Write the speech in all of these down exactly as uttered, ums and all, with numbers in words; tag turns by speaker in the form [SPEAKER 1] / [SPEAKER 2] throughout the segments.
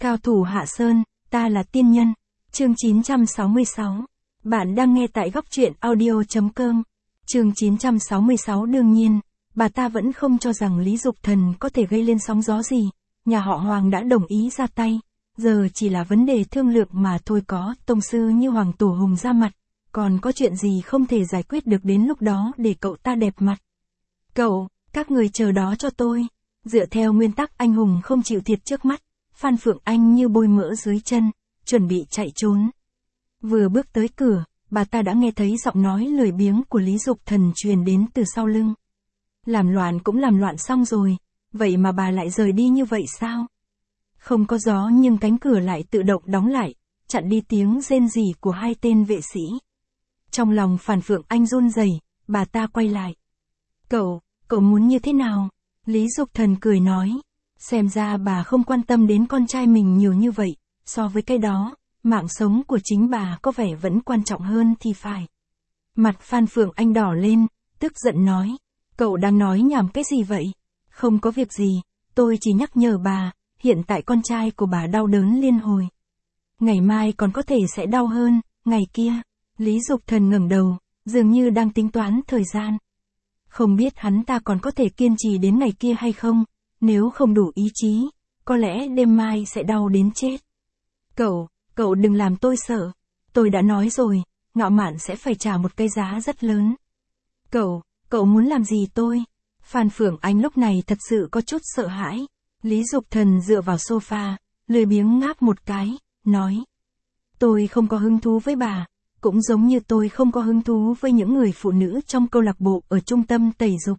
[SPEAKER 1] Cao thủ Hạ Sơn, ta là tiên nhân. Chương chín trăm sáu mươi sáu. Bạn đang nghe tại góc truyện audio chấm com. Chương chín trăm sáu mươi sáu đương nhiên, bà ta vẫn không cho rằng Lý Dục Thần có thể gây lên sóng gió gì. Nhà họ Hoàng đã đồng ý ra tay. Giờ chỉ là vấn đề thương lượng mà thôi, có tông sư như Hoàng Tổ Hùng ra mặt. Còn có chuyện gì không thể giải quyết được đến lúc đó để cậu ta đẹp mặt. Cậu, các người chờ đó cho tôi. Dựa theo nguyên tắc anh hùng không chịu thiệt trước mắt, Phan Phượng Anh như bôi mỡ dưới chân, chuẩn bị chạy trốn. Vừa bước tới cửa, bà ta đã nghe thấy giọng nói lười biếng của Lý Dục Thần truyền đến từ sau lưng. Làm loạn cũng làm loạn xong rồi, vậy mà bà lại rời đi như vậy sao? Không có gió nhưng cánh cửa lại tự động đóng lại, chặn đi tiếng rên rỉ của hai tên vệ sĩ. Trong lòng Phan Phượng Anh run rẩy, bà ta quay lại. Cậu, cậu muốn như thế nào? Lý Dục Thần cười nói. Xem ra bà không quan tâm đến con trai mình nhiều như vậy, so với cái đó, mạng sống của chính bà có vẻ vẫn quan trọng hơn thì phải. Mặt Phan Phượng Anh đỏ lên, tức giận nói. Cậu đang nói nhảm cái gì vậy? Không có việc gì, tôi chỉ nhắc nhở bà, hiện tại con trai của bà đau đớn liên hồi. Ngày mai còn có thể sẽ đau hơn, ngày kia. Lý Dục Thần ngẩng đầu, dường như đang tính toán thời gian. Không biết hắn ta còn có thể kiên trì đến ngày kia hay không, nếu không đủ ý chí, có lẽ đêm mai sẽ đau đến chết. Cậu, cậu đừng làm tôi sợ. Tôi đã nói rồi, ngạo mạn sẽ phải trả một cái giá rất lớn. Cậu, cậu muốn làm gì tôi? Phan Phượng Anh lúc này thật sự có chút sợ hãi. Lý Dục Thần dựa vào sofa, lười biếng ngáp một cái, nói. Tôi không có hứng thú với bà, cũng giống như tôi không có hứng thú với những người phụ nữ trong câu lạc bộ ở trung tâm tẩy dục.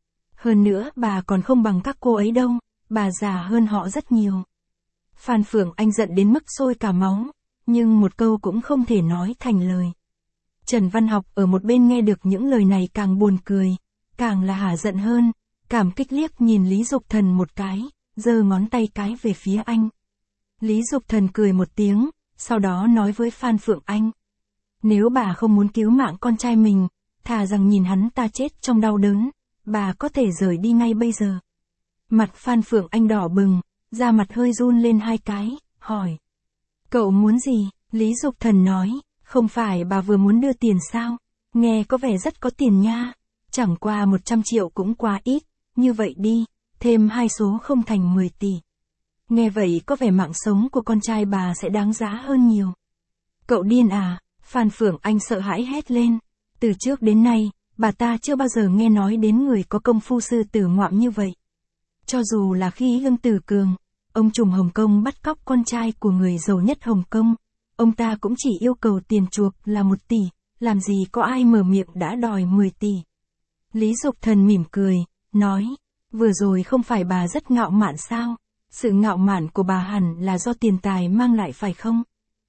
[SPEAKER 1] Hơn nữa bà còn không bằng các cô ấy đâu, bà già hơn họ rất nhiều. Phan Phượng Anh giận đến mức sôi cả máu, nhưng một câu cũng không thể nói thành lời. Trần Văn Học ở một bên nghe được những lời này càng buồn cười, càng là hả giận hơn, cảm kích liếc nhìn Lý Dục Thần một cái, giơ ngón tay cái về phía anh. Lý Dục Thần cười một tiếng, sau đó nói với Phan Phượng Anh. Nếu bà không muốn cứu mạng con trai mình, thà rằng nhìn hắn ta chết trong đau đớn, bà có thể rời đi ngay bây giờ. Mặt Phan Phượng Anh đỏ bừng, da mặt hơi run lên hai cái, hỏi. Cậu muốn gì? Lý Dục Thần nói, không phải bà vừa muốn đưa tiền sao? Nghe có vẻ rất có tiền nha. Chẳng qua một trăm triệu cũng quá ít, như vậy đi, thêm hai số không thành mười tỷ. Nghe vậy có vẻ mạng sống của con trai bà sẽ đáng giá hơn nhiều. Cậu điên à? Phan Phượng Anh sợ hãi hét lên. Từ trước đến nay, bà ta chưa bao giờ nghe nói đến người có công phu sư tử ngoạm như vậy. Cho dù là khi Ưng Tử Cường, ông trùm Hồng Kông bắt cóc con trai của người giàu nhất Hồng Kông, ông ta cũng chỉ yêu cầu tiền chuộc là một tỷ, làm gì có ai mở miệng đã đòi mười tỷ. Lý Dục Thần mỉm cười, nói, vừa rồi không phải bà rất ngạo mạn sao? Sự ngạo mạn của bà hẳn là do tiền tài mang lại phải không?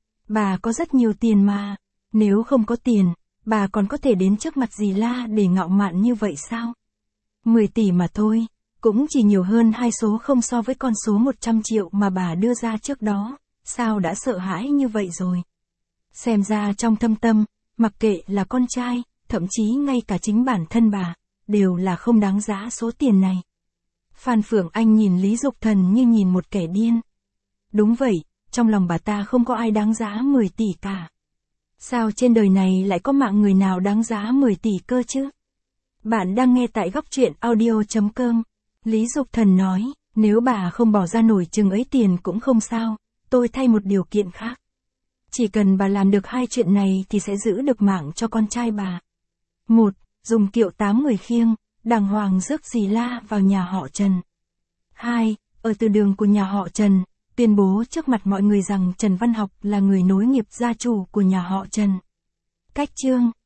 [SPEAKER 1] Bà có rất nhiều tiền mà, nếu không có tiền, bà còn có thể đến trước mặt dì La để ngạo mạn như vậy sao? mười tỷ mà thôi, cũng chỉ nhiều hơn hai số không so với con số một trăm triệu mà bà đưa ra trước đó, sao đã sợ hãi như vậy rồi? Xem ra trong thâm tâm, mặc kệ là con trai, thậm chí ngay cả chính bản thân bà, đều là không đáng giá số tiền này. Phan Phượng Anh nhìn Lý Dục Thần như nhìn một kẻ điên. Đúng vậy, trong lòng bà ta không có ai đáng giá mười tỷ cả. Sao trên đời này lại có mạng người nào đáng giá mười tỷ cơ chứ? Bạn đang nghe tại góc truyện audio chấm com. Lý Dục Thần nói, nếu bà không bỏ ra nổi chừng ấy tiền cũng không sao, tôi thay một điều kiện khác. Chỉ cần bà làm được hai chuyện này thì sẽ giữ được mạng cho con trai bà. Một, dùng kiệu tám người khiêng, đàng hoàng rước dì La vào nhà họ Trần. Hai, ở từ đường của nhà họ Trần, tuyên bố trước mặt mọi người rằng Trần Văn Học là người nối nghiệp gia chủ của nhà họ Trần. Cách chương